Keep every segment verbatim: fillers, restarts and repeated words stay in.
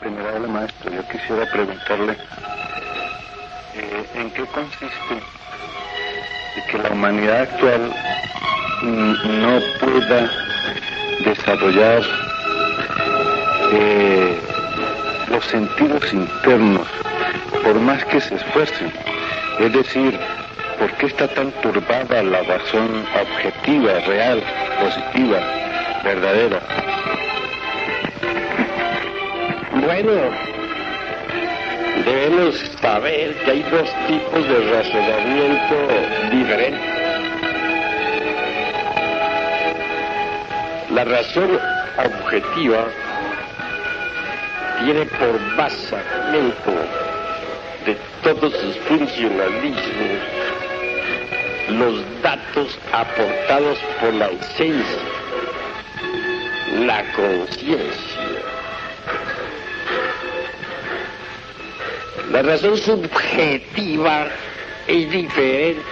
venerable maestro, yo quisiera preguntarle eh, ¿en qué consiste de que la humanidad actual mm, no pueda desarrollar eh, los sentidos internos por más que se esfuercen? Es decir, ¿por qué está tan turbada la razón objetiva, real, positiva, verdadera? Bueno, debemos saber que hay dos tipos de razonamiento diferentes. La razón objetiva tiene por basamento de todos sus funcionalismos los datos aportados por la esencia, la conciencia. La razón subjetiva es diferente.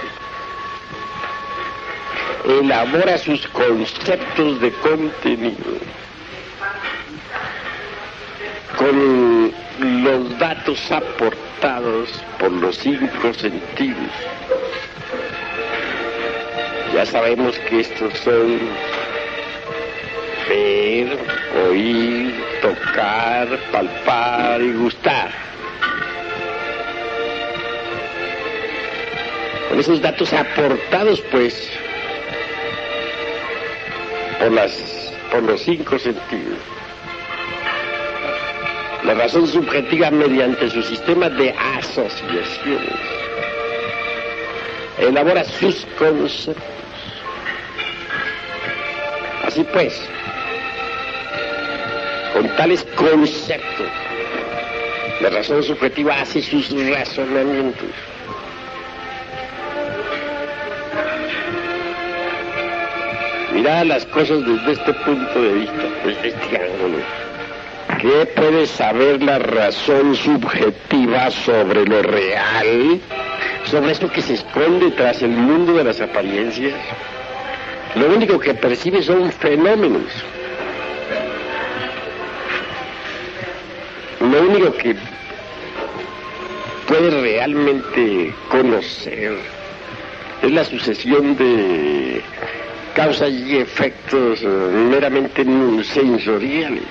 Elabora sus conceptos de contenido con los datos aportados por los cinco sentidos. Ya sabemos que estos son ver, oír, tocar, palpar y gustar. Con esos datos aportados, pues, por, las, por los cinco sentidos, la razón subjetiva, mediante su sistema de asociaciones, elabora sus conceptos. Así pues, con tales conceptos, la razón subjetiva hace sus razonamientos. Mirad las cosas desde este punto de vista, desde este ángulo. ¿Qué puede saber la razón subjetiva sobre lo real? Sobre eso que se esconde tras el mundo de las apariencias. Lo único que percibe son fenómenos. Lo único que puede realmente conocer es la sucesión de causas y efectos meramente sensoriales.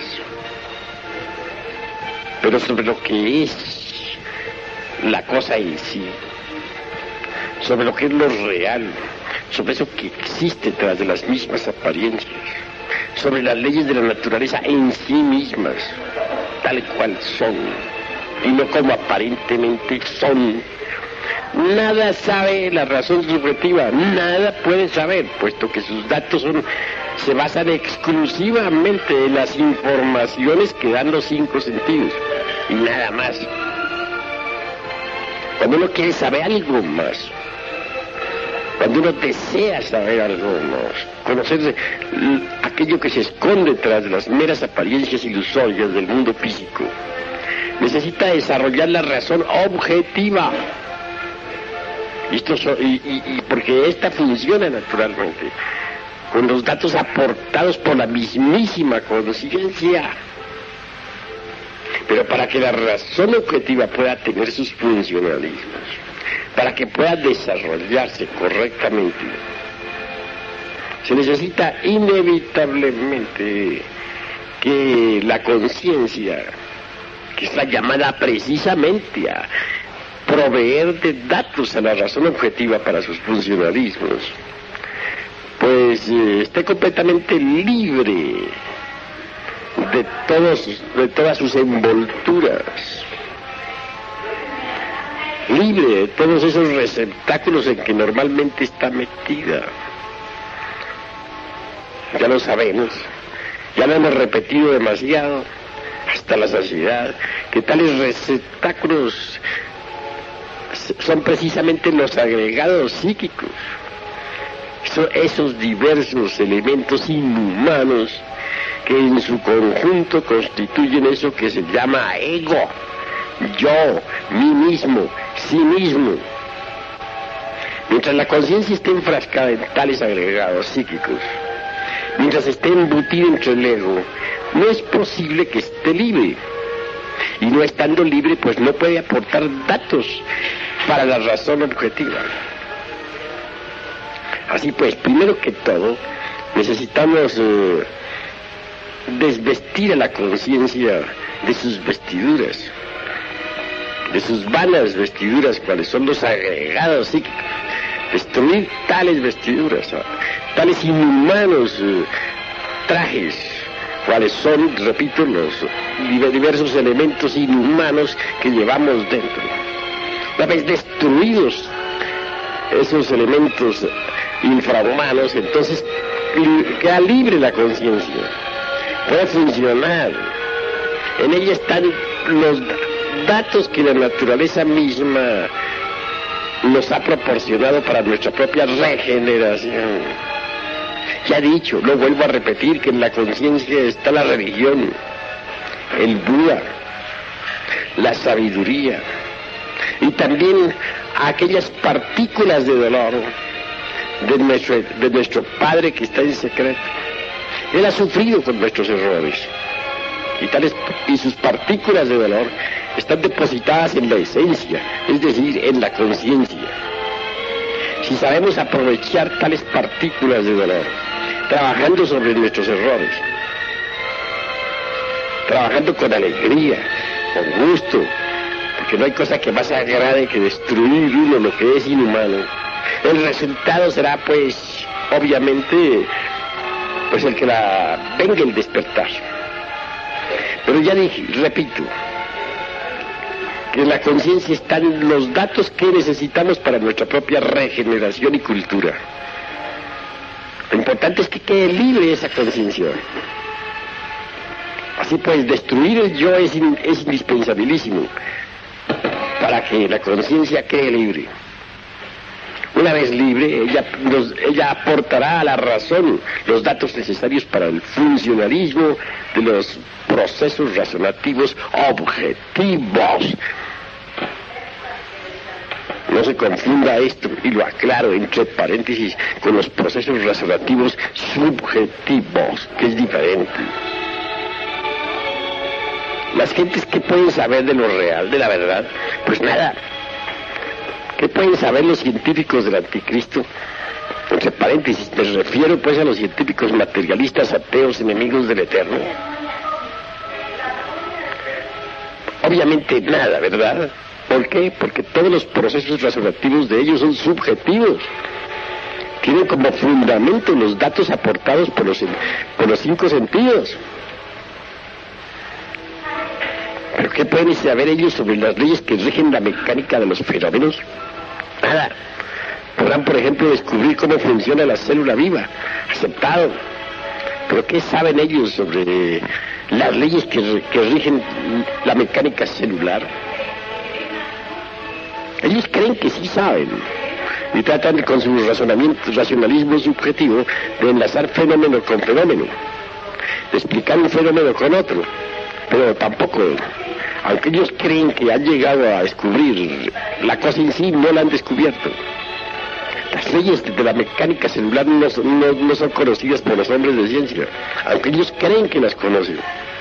Pero sobre lo que es la cosa en sí, sobre lo que es lo real, sobre eso que existe tras de las mismas apariencias, sobre las leyes de la naturaleza en sí mismas, tal cual son, y no como aparentemente son. Nada sabe la razón subjetiva, nada puede saber, puesto que sus datos son, se basan exclusivamente en las informaciones que dan los cinco sentidos, y nada más. Cuando uno quiere saber algo más, cuando uno desea saber algo más, conocer aquello que se esconde tras las meras apariencias ilusorias del mundo físico, necesita desarrollar la razón objetiva. Y, esto so, y, y, y porque esta funciona naturalmente con los datos aportados por la mismísima conciencia. Pero para que la razón objetiva pueda tener sus funcionalismos, para que pueda desarrollarse correctamente, se necesita inevitablemente que la conciencia, que está llamada precisamente a proveer de datos a la razón objetiva para sus funcionalismos, pues eh, esté completamente libre de, todos, de todas sus envolturas, libre de todos esos receptáculos en que normalmente está metida. Ya lo sabemos, ya lo hemos repetido demasiado, hasta la saciedad, que tales receptáculos son precisamente los agregados psíquicos, son esos diversos elementos inhumanos que en su conjunto constituyen eso que se llama ego, yo, mí mismo, sí mismo. Mientras la conciencia esté enfrascada en tales agregados psíquicos, mientras esté embutida entre el ego, no es posible que esté libre. y no estando libre, pues no puede aportar datos para la razón objetiva. Así pues, primero que todo, necesitamos eh, desvestir a la conciencia de sus vestiduras, de sus vanas vestiduras, cuáles son los agregados psíquicos, destruir tales vestiduras, tales inhumanos eh, trajes, cuáles son, repito, los diversos elementos inhumanos que llevamos dentro. Una vez destruidos esos elementos infrahumanos, entonces queda libre la conciencia, puede funcionar. En ella están los datos que la naturaleza misma nos ha proporcionado para nuestra propia regeneración. Ya he dicho, lo vuelvo a repetir, que en la conciencia está la religión, el Buda, la sabiduría, y también aquellas partículas de dolor de nuestro, de nuestro Padre que está en secreto. Él ha sufrido con nuestros errores, y, tales, y sus partículas de dolor están depositadas en la esencia, es decir, en la conciencia. Si sabemos aprovechar tales partículas de dolor, trabajando sobre nuestros errores, trabajando con alegría, con gusto, porque no hay cosa que más agrade que destruir uno lo que es inhumano, el resultado será, pues, obviamente, pues el que la venga el despertar. Pero ya dije, repito, que en la conciencia están los datos que necesitamos para nuestra propia regeneración y cultura. Lo importante es que quede libre esa conciencia. Así pues, destruir el yo es, in, es indispensabilísimo para que la conciencia quede libre. Una vez libre, ella, nos, ella aportará a la razón los datos necesarios para el funcionalismo de los procesos razonativos objetivos. No se confunda esto, y lo aclaro entre paréntesis, con los procesos razonativos subjetivos, que es diferente. Las gentes que pueden saber de lo real, de la verdad, pues nada. ¿Qué pueden saber los científicos del anticristo? Entre paréntesis, me refiero pues a los científicos materialistas, ateos, enemigos del Eterno. Obviamente nada, ¿verdad? ¿Por qué? Porque todos los procesos razonativos de ellos son subjetivos. Tienen como fundamento los datos aportados por los, por los cinco sentidos. ¿Pero qué pueden saber ellos sobre las leyes que rigen la mecánica de los fenómenos? Nada. Podrán, por ejemplo, descubrir cómo funciona la célula viva. Aceptado. ¿Pero qué saben ellos sobre las leyes que, que rigen la mecánica celular? Ellos creen que sí saben. Y tratan con su razonamiento, racionalismo subjetivo de enlazar fenómeno con fenómeno. De explicar un fenómeno con otro. Pero tampoco, aunque ellos creen que han llegado a descubrir la cosa en sí, no la han descubierto. Las leyes de la mecánica celular no, no, no son conocidas por los hombres de ciencia, aunque ellos creen que las conocen.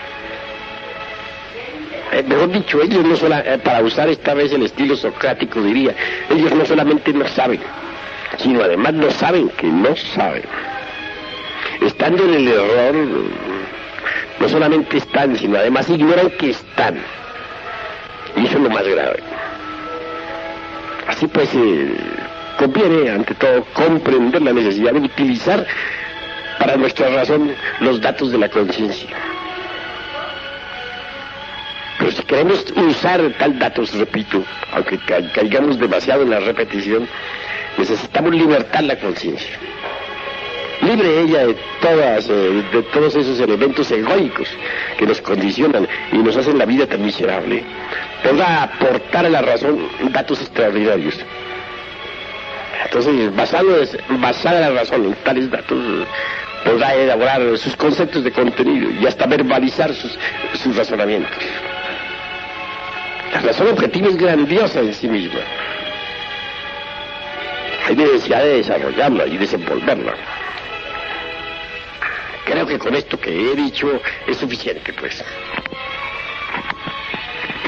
Eh, mejor dicho, ellos no solo, eh, para usar esta vez el estilo socrático diría, ellos no solamente no saben, sino además no saben que no saben. Estando en el error, no solamente están, sino además ignoran que están. Y eso es lo más grave. Así pues, eh, conviene, ante todo, comprender la necesidad de utilizar para nuestra razón los datos de la conciencia. Pero si queremos usar tal datos, repito, aunque ca caigamos demasiado en la repetición, necesitamos libertar la conciencia. Libre ella de todas, eh, de todos esos elementos egoicos que nos condicionan y nos hacen la vida tan miserable. Podrá aportar a la razón datos extraordinarios. Entonces, basado, basada la razón en tales datos, podrá elaborar sus conceptos de contenido y hasta verbalizar sus, sus razonamientos. La razón objetiva es grandiosa en sí misma. Hay necesidad de desarrollarla y desenvolverla. Creo que con esto que he dicho es suficiente, pues.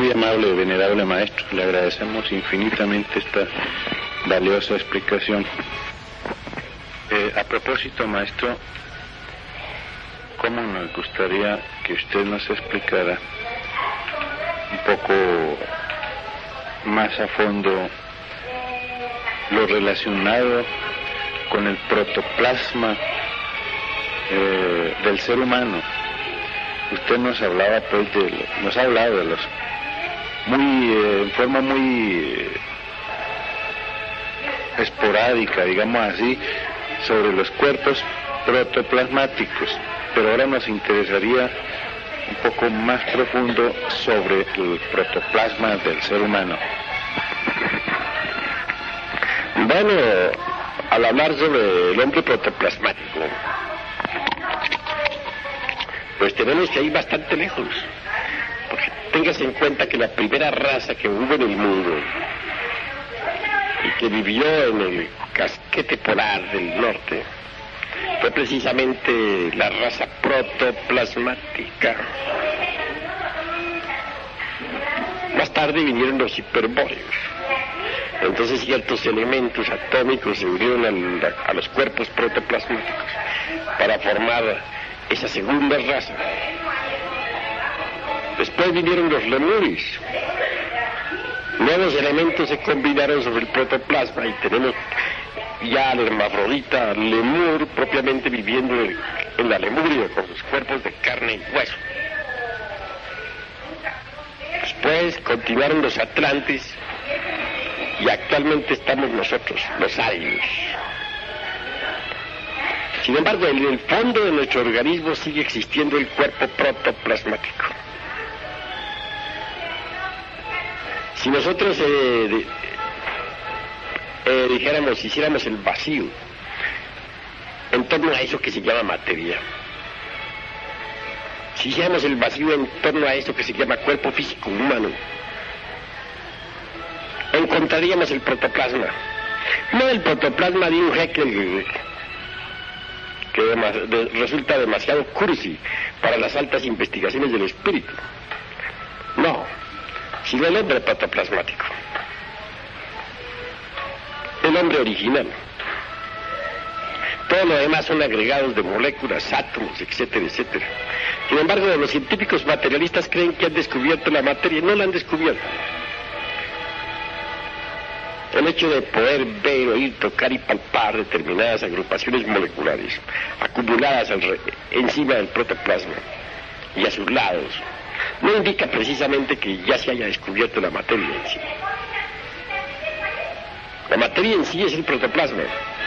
Muy amable, venerable maestro, le agradecemos infinitamente esta valiosa explicación. Eh, a propósito, maestro, ¿cómo nos gustaría que usted nos explicara un poco más a fondo lo relacionado con el protoplasma eh, del ser humano? Usted nos hablaba, pues, de, nos ha hablado de los, muy, eh, en forma muy eh, esporádica, digamos así, sobre los cuerpos protoplasmáticos, pero ahora nos interesaría un poco más profundo sobre el protoplasma del ser humano. Bueno, al hablar sobre el hombre protoplasmático, pues tenemos que ir bastante lejos, porque tengas en cuenta que la primera raza que hubo en el mundo y que vivió en el casquete polar del norte fue precisamente la raza protoplasmática. Más tarde vinieron los hiperbóreos. Entonces ciertos elementos atómicos se unieron a, a los cuerpos protoplasmáticos para formar esa segunda raza. Después vinieron los lemures. Nuevos elementos se combinaron sobre el protoplasma y tenemos ya al hermafrodita lemur propiamente viviendo en la Lemuria con sus cuerpos de carne y hueso. Después continuaron los atlantes y actualmente estamos nosotros, los arios. Sin embargo, en el fondo de nuestro organismo sigue existiendo el cuerpo protoplasmático. Si nosotros eh, de, eh, dijéramos, hiciéramos el vacío en torno a eso que se llama materia, si hiciéramos el vacío en torno a eso que se llama cuerpo físico humano, encontraríamos el protoplasma. No el protoplasma de un Haeckel que demas, de, resulta demasiado cursi para las altas investigaciones del espíritu. No, sino el hombre protoplasmático. El hombre original. Todo lo demás son agregados de moléculas, átomos, etcétera, etcétera. Sin embargo, los científicos materialistas creen que han descubierto la materia y no la han descubierto. El hecho de poder ver, oír, tocar y palpar determinadas agrupaciones moleculares acumuladas al encima del protoplasma y a sus lados no indica precisamente que ya se haya descubierto la materia en sí. La materia en sí es el protoplasma.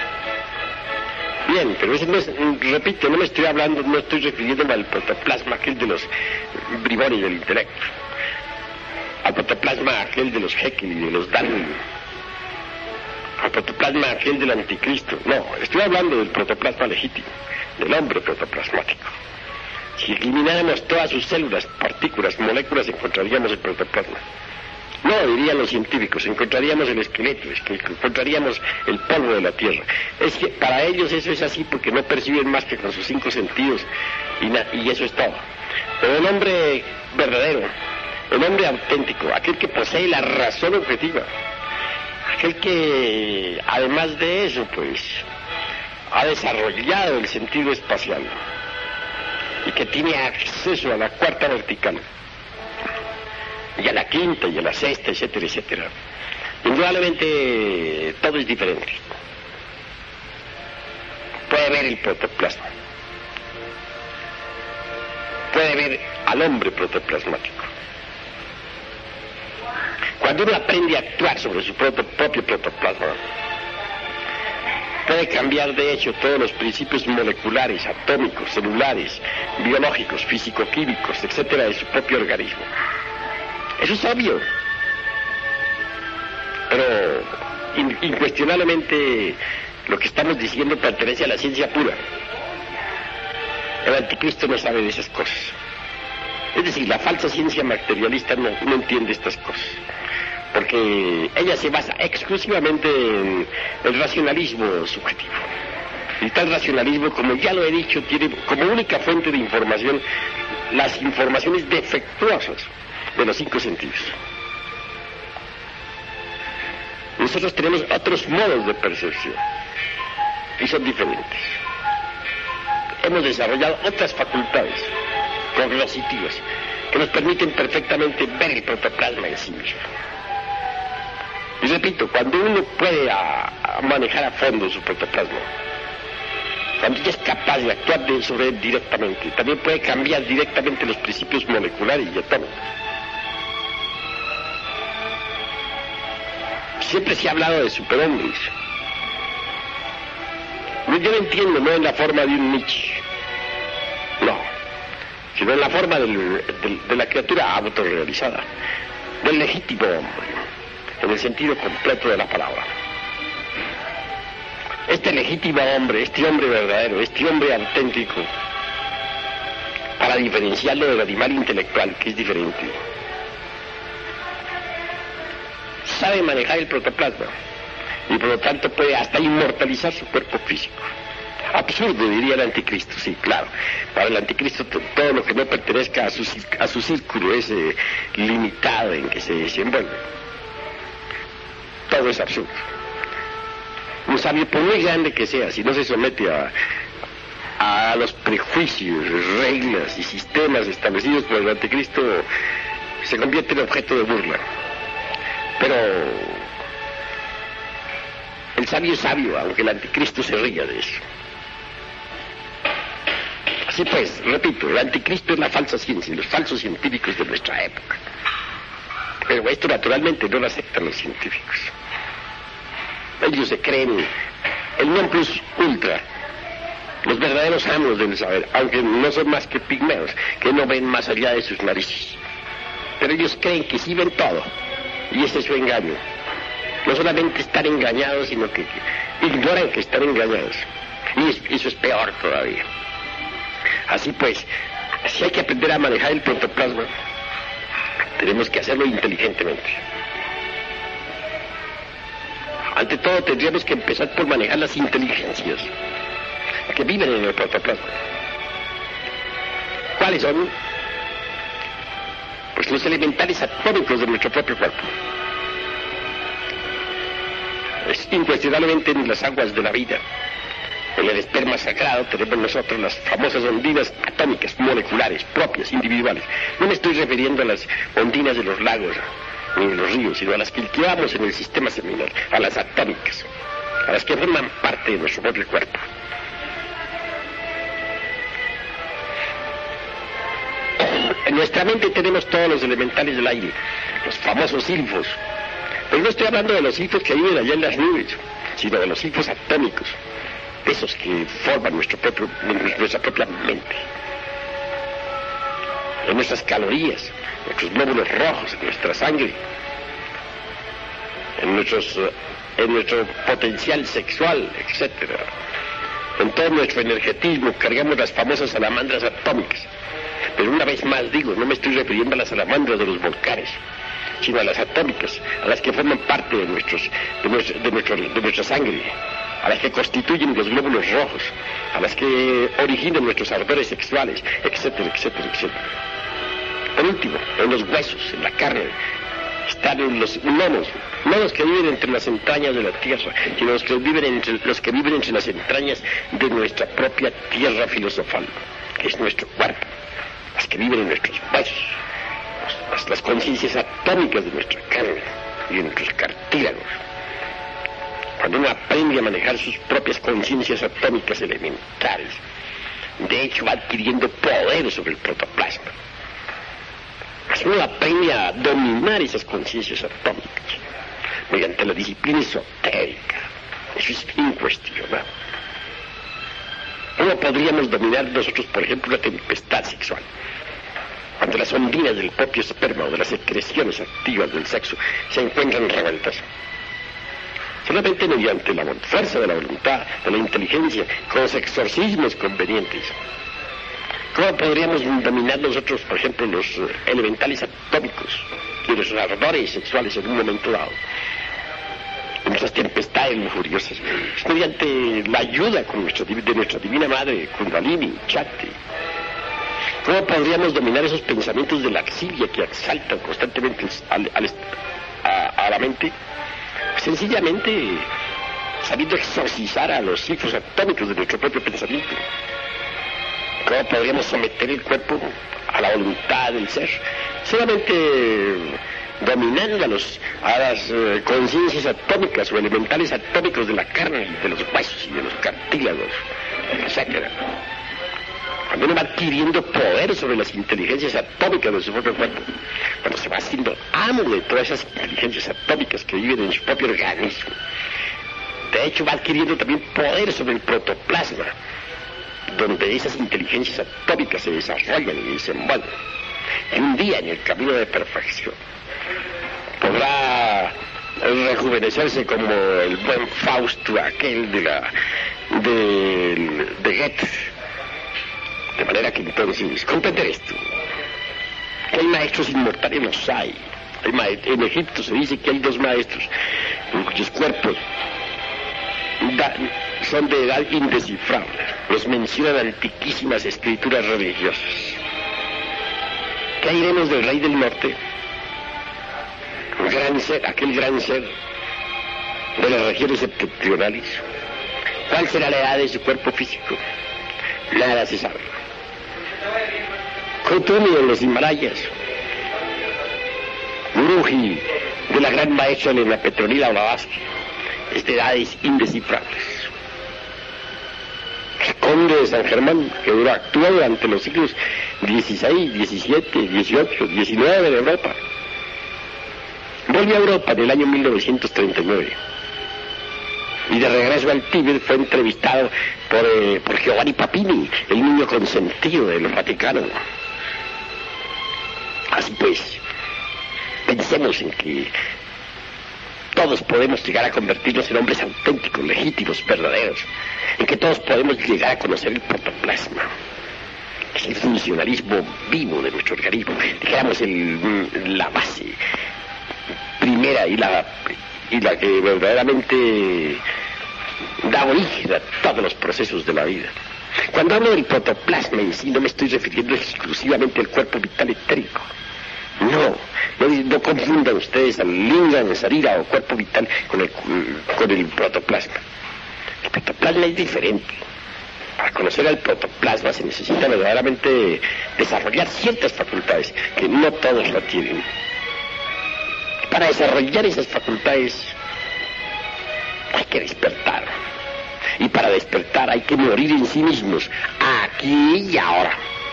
Bien, pero ese no es, repito, no me estoy hablando, no estoy refiriéndome al protoplasma aquel de los bribones del intelecto, al protoplasma aquel de los Haeckel y de los Darwin, al protoplasma aquel del anticristo. No, estoy hablando del protoplasma legítimo, del hombre protoplasmático. Si elimináramos todas sus células, partículas, moléculas, encontraríamos el protoplasma. No, dirían los científicos, encontraríamos el esqueleto, es que encontraríamos el polvo de la tierra. Es que para ellos eso es así porque no perciben más que con sus cinco sentidos y, na y eso es todo. Pero el hombre verdadero, el hombre auténtico, aquel que posee la razón objetiva, aquel que además de eso pues ha desarrollado el sentido espacial y que tiene acceso a la cuarta vertical y a la quinta y a la sexta, etcétera, etcétera. Indudablemente todo es diferente. Puede ver el protoplasma, puede ver al hombre protoplasmático. Cuando uno aprende a actuar sobre su propio, propio protoplasma, puede cambiar de hecho todos los principios moleculares, atómicos, celulares, biológicos, físico-químicos, etcétera, de su propio organismo. Eso es obvio. Pero in, incuestionablemente lo que estamos diciendo pertenece a la ciencia pura. El anticristo no sabe de esas cosas. Es decir, la falsa ciencia materialista no, no entiende estas cosas, porque ella se basa exclusivamente en el racionalismo subjetivo. Y tal racionalismo, como ya lo he dicho, tiene como única fuente de información las informaciones defectuosas, de los cinco sentidos. Nosotros tenemos otros modos de percepción y son diferentes. Hemos desarrollado otras facultades cognitivas que nos permiten perfectamente ver el protoplasma en sí mismo. Y repito, cuando uno puede a, a manejar a fondo su protoplasma, cuando ya es capaz de actuar de, sobre él directamente, también puede cambiar directamente los principios moleculares y atómicos. Siempre se ha hablado de superhombres. Yo lo entiendo, no en la forma de un Nietzsche, no, sino en la forma del, del, de la criatura autorrealizada, del legítimo hombre, en el sentido completo de la palabra. Este legítimo hombre, este hombre verdadero, este hombre auténtico, para diferenciarlo del animal intelectual, que es diferente, sabe manejar el protoplasma y por lo tanto puede hasta inmortalizar su cuerpo físico. Absurdo, diría el anticristo, sí, claro. Para el anticristo todo lo que no pertenezca a su, a su círculo es eh, limitado en que se desenvuelve. Todo es absurdo. Un sabio, por muy grande que sea, si no se somete a, a los prejuicios, reglas y sistemas establecidos por el anticristo, se convierte en objeto de burla. Pero el sabio es sabio, aunque el anticristo se ría de eso. Así pues, repito, el anticristo es la falsa ciencia, los falsos científicos de nuestra época. Pero esto naturalmente no lo aceptan los científicos. Ellos se creen el non plus ultra, los verdaderos amos del saber, aunque no son más que pigmeos, que no ven más allá de sus narices. Pero ellos creen que sí ven todo, y ese es su engaño. No solamente están engañados, sino que ignoran que están engañados. Y eso es peor todavía. Así pues, si hay que aprender a manejar el protoplasma, tenemos que hacerlo inteligentemente. Ante todo, tendríamos que empezar por manejar las inteligencias que viven en el protoplasma. ¿Cuáles son? Pues los elementales atómicos de nuestro propio cuerpo. Es incuestionablemente en las aguas de la vida, en el esperma sagrado, tenemos nosotros las famosas ondinas atómicas, moleculares, propias, individuales. No me estoy refiriendo a las ondinas de los lagos ni de los ríos, sino a las que cultivamos en el sistema seminal, a las atómicas, a las que forman parte de nuestro propio cuerpo. En nuestra mente tenemos todos los elementales del aire, los famosos silfos. Pero no estoy hablando de los silfos que viven allá en las nubes, sino de los silfos atómicos, esos que forman nuestro propio, nuestra propia mente. En nuestras calorías, nuestros glóbulos rojos, en nuestra sangre, en, nuestros, en nuestro potencial sexual, etcétera. En todo nuestro energetismo cargamos las famosas salamandras atómicas. Pero una vez más digo, no me estoy refiriendo a las salamandras de los volcanes, sino a las atómicas, a las que forman parte de, nuestros, de, nuestro, de, nuestro, de nuestra sangre, a las que constituyen los glóbulos rojos, a las que originan nuestros ardores sexuales, etcétera, etcétera, etcétera. Por último, en los huesos, en la carne, están en los nodos, nodos que viven entre las entrañas de la tierra, sino los que viven entre, los que viven entre las entrañas de nuestra propia tierra filosofal, que es nuestro cuerpo, las que viven en nuestros huesos, las, las conciencias atómicas de nuestra carne y de nuestros cartílagos. Cuando uno aprende a manejar sus propias conciencias atómicas elementales, de hecho va adquiriendo poder sobre el protoplasma. Uno aprende a dominar esas conciencias atómicas mediante la disciplina esotérica. Eso es incuestionable. ¿Cómo podríamos dominar nosotros, por ejemplo, la tempestad sexual? Cuando las ondinas del propio esperma o de las secreciones activas del sexo se encuentran revueltas. Solamente mediante la fuerza de la voluntad, de la inteligencia, con los exorcismos convenientes. ¿Cómo podríamos dominar nosotros, por ejemplo, los elementales atómicos y los ardores sexuales en un momento dado? En nuestras tempestades lujuriosas. Es mediante la ayuda con nuestro, de nuestra Divina Madre, Kundalini, Shakti. ¿Cómo podríamos dominar esos pensamientos de laxidia que exaltan constantemente al, al, a, a la mente? Sencillamente sabiendo exorcizar a los ciclos atómicos de nuestro propio pensamiento. ¿Cómo podríamos someter el cuerpo a la voluntad del ser? Solamente dominando a, los, a las uh, conciencias atómicas o elementales atómicos de la carne, de los huesos y de los cartílagos, etcétera. Cuando uno va adquiriendo poder sobre las inteligencias atómicas de su propio cuerpo, cuando se va haciendo amo de todas esas inteligencias atómicas que viven en su propio organismo, de hecho va adquiriendo también poder sobre el protoplasma, donde esas inteligencias atómicas se desarrollan y desenvuelven. Y un día en el camino de perfección podrá rejuvenecerse como el buen Fausto, aquel de la de, de Goethe. De manera que entonces, comprender esto, que hay maestros inmortales, los hay. hay ma en Egipto se dice que hay dos maestros cuyos cuerpos da son de edad indescifrable. Los mencionan antiquísimas escrituras religiosas. ¿Qué diremos del rey del norte? Un gran ser, aquel gran ser de las regiones septentrionales. ¿Cuál será la edad de su cuerpo físico? Nada se sabe. Kutumi en los Himalayas, Uruji de la gran maestra Elena Petronila Blavatsky, es de edades indescifrables. El conde de San Germán, que duró, actuó durante los siglos dieciséis, diecisiete, dieciocho, diecinueve de Europa, volvió a Europa en el año mil novecientos treinta y nueve. Y de regreso al Tíbet fue entrevistado por, eh, por Giovanni Papini, el niño consentido del Vaticano. Así pues, pensemos en que todos podemos llegar a convertirnos en hombres auténticos, legítimos, verdaderos, en que todos podemos llegar a conocer el protoplasma, que es el funcionalismo vivo de nuestro organismo, digamos el, la base primera y la... y la que verdaderamente da origen a todos los procesos de la vida. Cuando hablo del protoplasma en sí, no me estoy refiriendo exclusivamente al cuerpo vital etérico. No, no, no confundan ustedes al lingam, sarira o cuerpo vital con el, con el protoplasma. El protoplasma es diferente. Para conocer al protoplasma se necesita verdaderamente desarrollar ciertas facultades que no todos lo tienen. Para desarrollar esas facultades hay que despertar. Y para despertar hay que morir en sí mismos, aquí y ahora.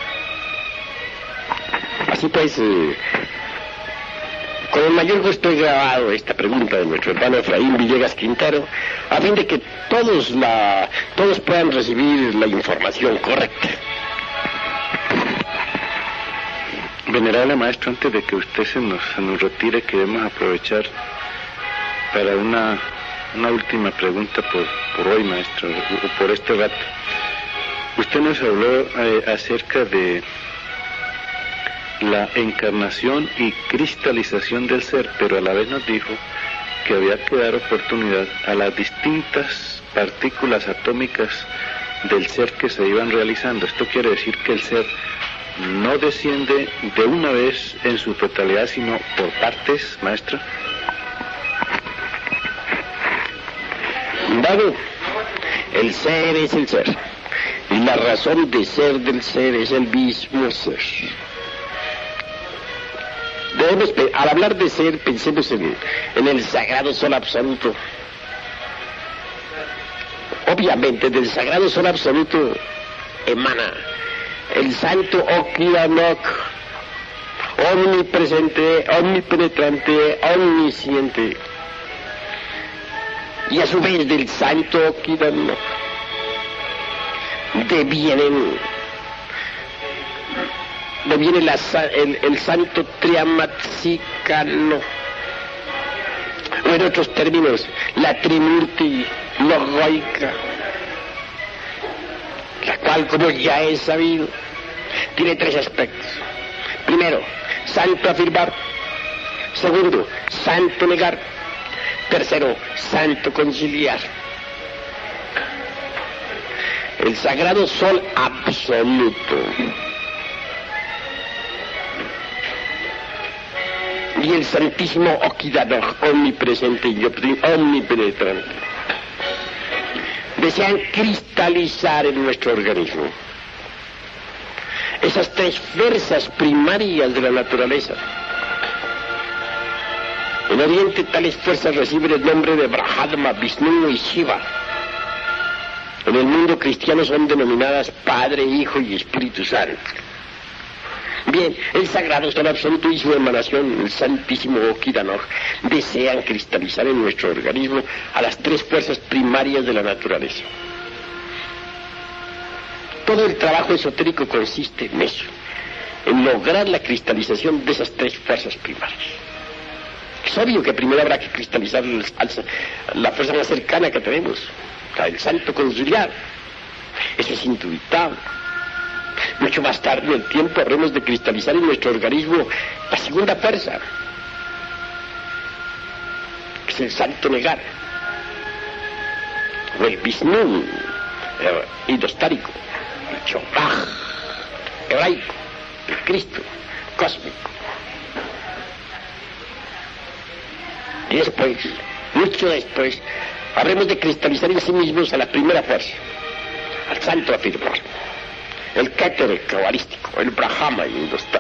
Así pues, eh, con el mayor gusto he grabado esta pregunta de nuestro hermano Efraín Villegas Quintero, a fin de que todos, la, todos puedan recibir la información correcta. Venerable maestro, antes de que usted se nos, se nos retire, queremos aprovechar para una, una última pregunta por, por hoy, maestro, por este rato. Usted nos habló eh, acerca de la encarnación y cristalización del ser, pero a la vez nos dijo que había que dar oportunidad a las distintas partículas atómicas del ser que se iban realizando. Esto quiere decir que el ser no desciende de una vez en su totalidad, sino por partes, maestra. Bueno, el ser es el ser, y la razón de ser del ser es el mismo ser. Debemos, al hablar de ser, pensemos en, en el sagrado sol absoluto. Obviamente, del sagrado sol absoluto emana el santo Okidanok, omnipresente, omnipenetrante, omnisciente. Y a su vez del santo Okidanok devienen, deviene la, el, el santo Triamatzikano, o en otros términos, la Trimurti Logoica, la cual, como ya he sabido, tiene tres aspectos. Primero, santo afirmar. Segundo, santo negar. Tercero, santo conciliar. El sagrado sol absoluto y el santísimo Okidanoj, omnipresente y omnipenetrante, desean cristalizar en nuestro organismo esas tres fuerzas primarias de la naturaleza. En Oriente tales fuerzas reciben el nombre de Brahma, Vishnu y Shiva. En el mundo cristiano son denominadas Padre, Hijo y Espíritu Santo. Bien, el Sagrado Sol Absoluto y su emanación, el Santísimo Okidanoj, desean cristalizar en nuestro organismo a las tres fuerzas primarias de la naturaleza. Todo el trabajo esotérico consiste en eso, en lograr la cristalización de esas tres fuerzas primarias. Es obvio que primero habrá que cristalizar la fuerza más cercana que tenemos, la del Santo Conciliar. Eso es indubitable. Mucho más tarde en el tiempo habremos de cristalizar en nuestro organismo la segunda fuerza, que es el Santo Negar, o el Vishnu eh, indostárico, el Chopaj hebraico, el Cristo cósmico. Y después, mucho después, habremos de cristalizar en sí mismos a la primera fuerza, al Santo Afirmar, el Keter cabalístico, el Brahma hindustán,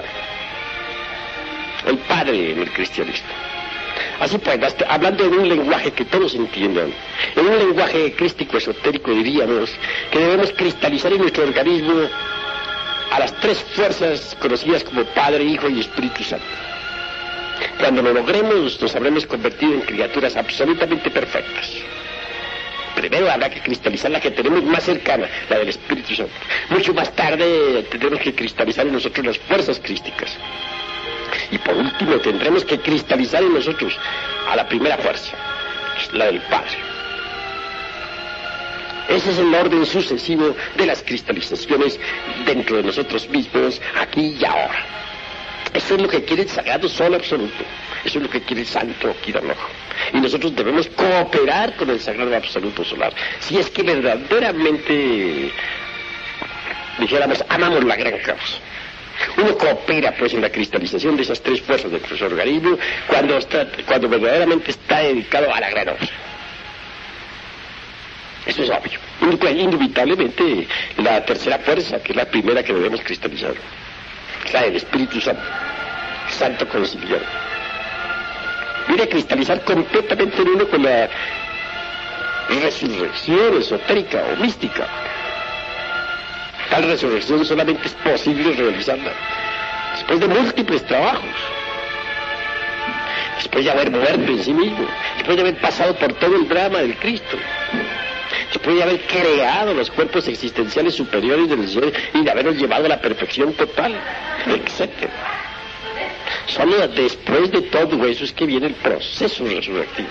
el Padre en el cristianismo. Así pues, hablando en un lenguaje que todos entiendan, en un lenguaje crístico esotérico diríamos que debemos cristalizar en nuestro organismo a las tres fuerzas conocidas como Padre, Hijo y Espíritu Santo. Cuando lo logremos, nos habremos convertido en criaturas absolutamente perfectas. Primero habrá que cristalizar la que tenemos más cercana, la del Espíritu Santo. Mucho más tarde tendremos que cristalizar en nosotros las fuerzas crísticas. Y por último tendremos que cristalizar en nosotros a la primera fuerza, la del Padre. Ese es el orden sucesivo de las cristalizaciones dentro de nosotros mismos, aquí y ahora. Eso es lo que quiere el Sagrado Sol Absoluto. Eso es lo que quiere el Santo Okidanoj. Y nosotros debemos cooperar con el Sagrado Absoluto Solar. Si es que verdaderamente, dijéramos, amamos la gran causa. Uno coopera pues en la cristalización de esas tres fuerzas de nuestro organismo cuando, está, cuando verdaderamente está dedicado a la gran obra. Eso es obvio. Indubitablemente la tercera fuerza, que es la primera que debemos cristalizar, es la del Espíritu Santo, Santo Conciliar. Viene a cristalizar completamente en uno con la resurrección esotérica o mística. Tal resurrección solamente es posible realizarla después de múltiples trabajos, después de haber muerto en sí mismo, después de haber pasado por todo el drama del Cristo, después de haber creado los cuerpos existenciales superiores del Señor y de haberlos llevado a la perfección total, etcétera. Solo después de todo eso es que viene el proceso resurrectivo.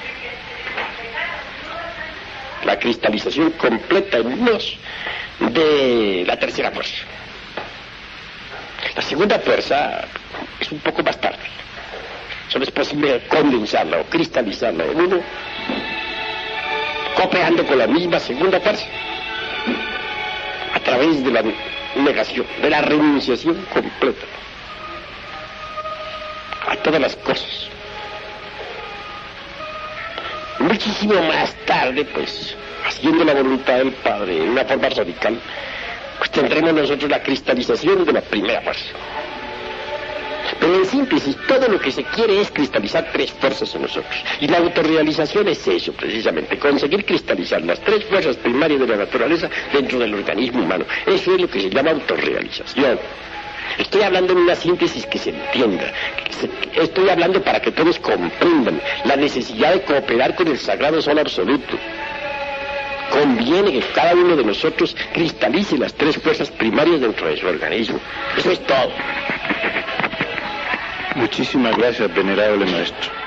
La cristalización completa en nos de la tercera fuerza. La segunda fuerza es un poco más tarde. Solo es posible condensarla o cristalizarla en uno, cooperando con la misma segunda fuerza, a través de la negación, de la renunciación completa a todas las cosas. Muchísimo más tarde, pues, haciendo la voluntad del Padre en una forma radical, pues tendremos nosotros la cristalización de la primera fuerza. Pero en síntesis, todo lo que se quiere es cristalizar tres fuerzas en nosotros. Y la autorrealización es eso, precisamente, conseguir cristalizar las tres fuerzas primarias de la naturaleza dentro del organismo humano. Eso es lo que se llama autorrealización. Estoy hablando en una síntesis que se entienda. Estoy hablando para que todos comprendan la necesidad de cooperar con el Sagrado Sol Absoluto. Conviene que cada uno de nosotros cristalice las tres fuerzas primarias dentro de su organismo. Eso es todo. Muchísimas gracias, venerable maestro.